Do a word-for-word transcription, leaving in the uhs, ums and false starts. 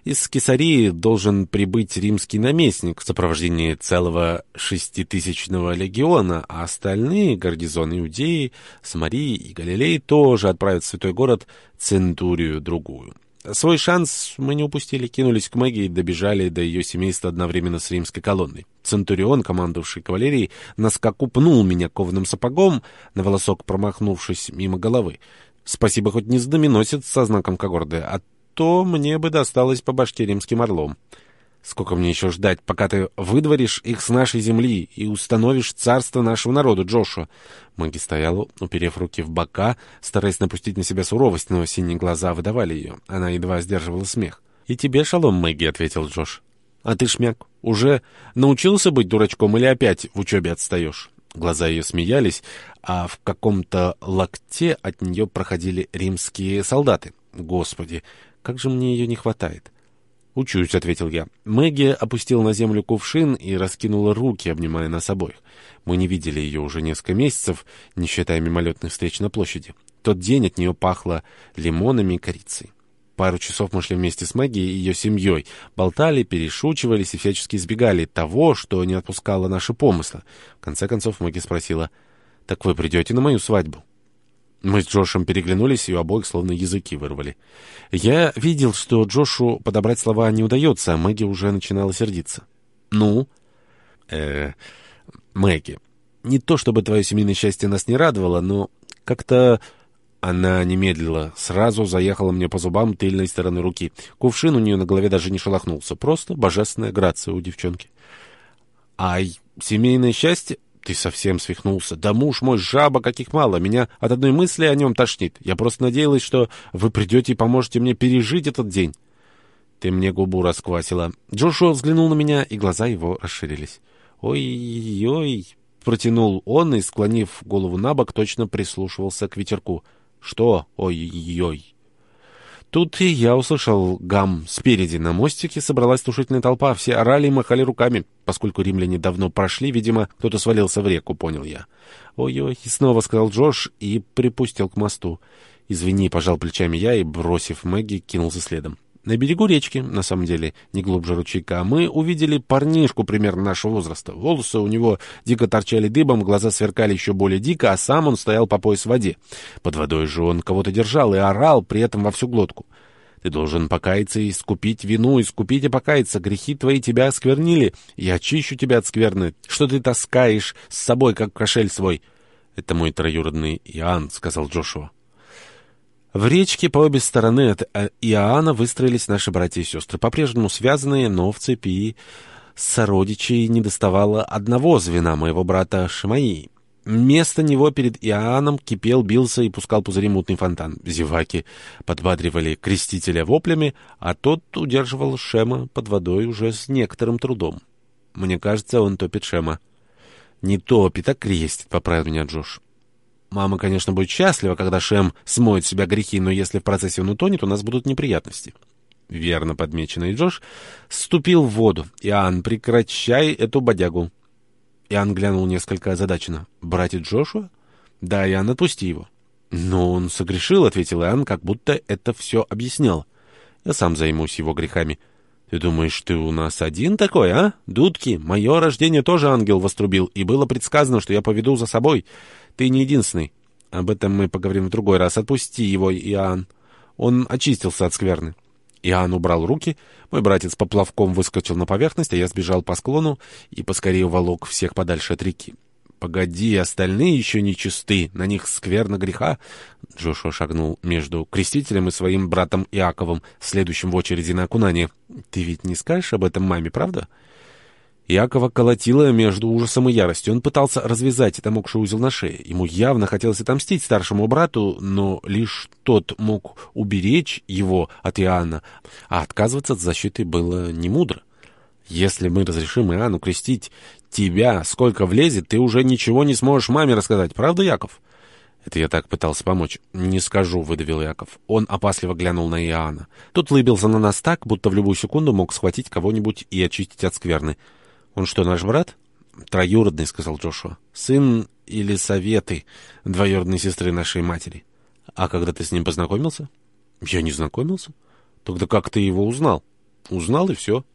Из Кесарии должен прибыть римский наместник в сопровождении целого шеститысячного легиона, а остальные гарнизоны Иудеи, Самарии и Галилеи тоже отправят в святой город центурию другую. Свой шанс мы не упустили, кинулись к Мэгги и добежали до ее семейства одновременно с римской колонной. Центурион, командовавший кавалерией, на скаку пнул меня кованым сапогом, на волосок промахнувшись мимо головы. Спасибо, хоть не знаменосец со знаком когорды, а то мне бы досталось по башке римским орлом. Сколько мне еще ждать, пока ты выдворишь их с нашей земли и установишь царство нашего народа, Джошуа?» Мэгги стояла, уперев руки в бока, стараясь напустить на себя суровость, но синие глаза выдавали ее. Она едва сдерживала смех. «И тебе шалом, Мэгги», — ответил Джош. «А ты, шмяк, уже научился быть дурачком или опять в учебе отстаешь?» Глаза ее смеялись, а в каком-то локте от нее проходили римские солдаты. «Господи, как же мне ее не хватает!» «Учусь», — ответил я. Мэгги опустила на землю кувшин и раскинула руки, обнимая нас обоих. Мы не видели ее уже несколько месяцев, не считая мимолетных встреч на площади. В тот день от нее пахло лимонами и корицей. Пару часов мы шли вместе с Мэгги и ее семьей, болтали, перешучивались и всячески избегали того, что не отпускало наши помыслы. В конце концов Мэгги спросила: «Так вы придете на мою свадьбу?» Мы с Джошем переглянулись, и у обоих словно языки вырвали. Я видел, что Джошу подобрать слова не удается, а Мэгги уже начинала сердиться. «Ну?» э Мэгги, не то чтобы твое семейное счастье нас не радовало, но как-то...» Она не медлила, сразу заехала мне по зубам тыльной стороны руки. Кувшин у нее на голове даже не шелохнулся, просто божественная грация у девчонки. «Ай, семейное счастье? Ты совсем свихнулся. Да муж мой, жаба, каких мало. Меня от одной мысли о нем тошнит. Я просто надеялась, что вы придете и поможете мне пережить этот день». «Ты мне губу расквасила». Джошуа взглянул на меня, и глаза его расширились. «Ой-ой-ой», — протянул он и, склонив голову набок, точно прислушивался к ветерку. «Что? Ой-ой-ой». Тут и я услышал гам. Спереди на мостике собралась тушительная толпа. Все орали и махали руками. Поскольку римляне давно прошли, видимо, кто-то свалился в реку, понял я. «Ой-ой», — снова сказал Джош и припустил к мосту. «Извини», — пожал плечами я и, бросив Мэгги, кинулся следом. На берегу речки, на самом деле, не глубже ручейка, мы увидели парнишку примерно нашего возраста. Волосы у него дико торчали дыбом, глаза сверкали еще более дико, а сам он стоял по пояс в воде. Под водой же он кого-то держал и орал, при этом во всю глотку. «Ты должен покаяться и искупить вину, искупить и покаяться. Грехи твои тебя осквернили. Я очищу тебя от скверны. Что ты таскаешь с собой, как кошель свой?» «Это мой троюродный Иоанн», — сказал Джошуа. В речке по обе стороны от Иоанна выстроились наши братья и сестры, по-прежнему связанные, но в цепи сородичей недоставало одного звена, моего брата Шимаии. Вместо него перед Иоанном кипел, бился и пускал пузыри мутный фонтан. Зеваки подбадривали крестителя воплями, а тот удерживал Шема под водой уже с некоторым трудом. Мне кажется, он топит Шема. «Не топит, а крестит», — поправил меня Джош. «Мама, конечно, будет счастлива, когда Шем смоет с себя грехи, но если в процессе он утонет, у нас будут неприятности». Верно подмеченный Джош ступил в воду. «Иоанн, прекращай эту бодягу». Иоанн глянул несколько озадаченно. «Братец Джошуа?» «Да, Иоанн, отпусти его». «Но он согрешил», — ответил Иоанн, как будто это все объяснял. «Я сам займусь его грехами». «Ты думаешь, ты у нас один такой, а? Дудки, мое рождение тоже ангел вострубил, и было предсказано, что я поведу за собой. Ты не единственный. Об этом мы поговорим в другой раз. Отпусти его, Иоанн. Он очистился от скверны». Иоанн убрал руки, мой братец поплавком выскочил на поверхность, а я сбежал по склону и поскорее уволок всех подальше от реки. «Погоди, остальные еще не чисты, на них скверна греха». Джошуа шагнул между крестителем и своим братом Иаковом, следующим в очереди на окунание. «Ты ведь не скажешь об этом маме, правда?» Иакова колотило между ужасом и яростью. Он пытался развязать домокший узел на шее. Ему явно хотелось отомстить старшему брату, но лишь тот мог уберечь его от Иоанна, а отказываться от защиты было не мудро. «Если мы разрешим Иоанну крестить тебя, сколько влезет, ты уже ничего не сможешь маме рассказать, правда, Яков?» Это я так пытался помочь. «Не скажу», — выдавил Яков. Он опасливо глянул на Иоанна. Тот лыбился на нас так, будто в любую секунду мог схватить кого-нибудь и очистить от скверны. «Он что, наш брат?» «Троюродный», — сказал Джошуа. «Сын Елисаветы, двоюродной сестры нашей матери». «А когда ты с ним познакомился?» «Я не знакомился». «Тогда как ты его узнал?» Узнал и все.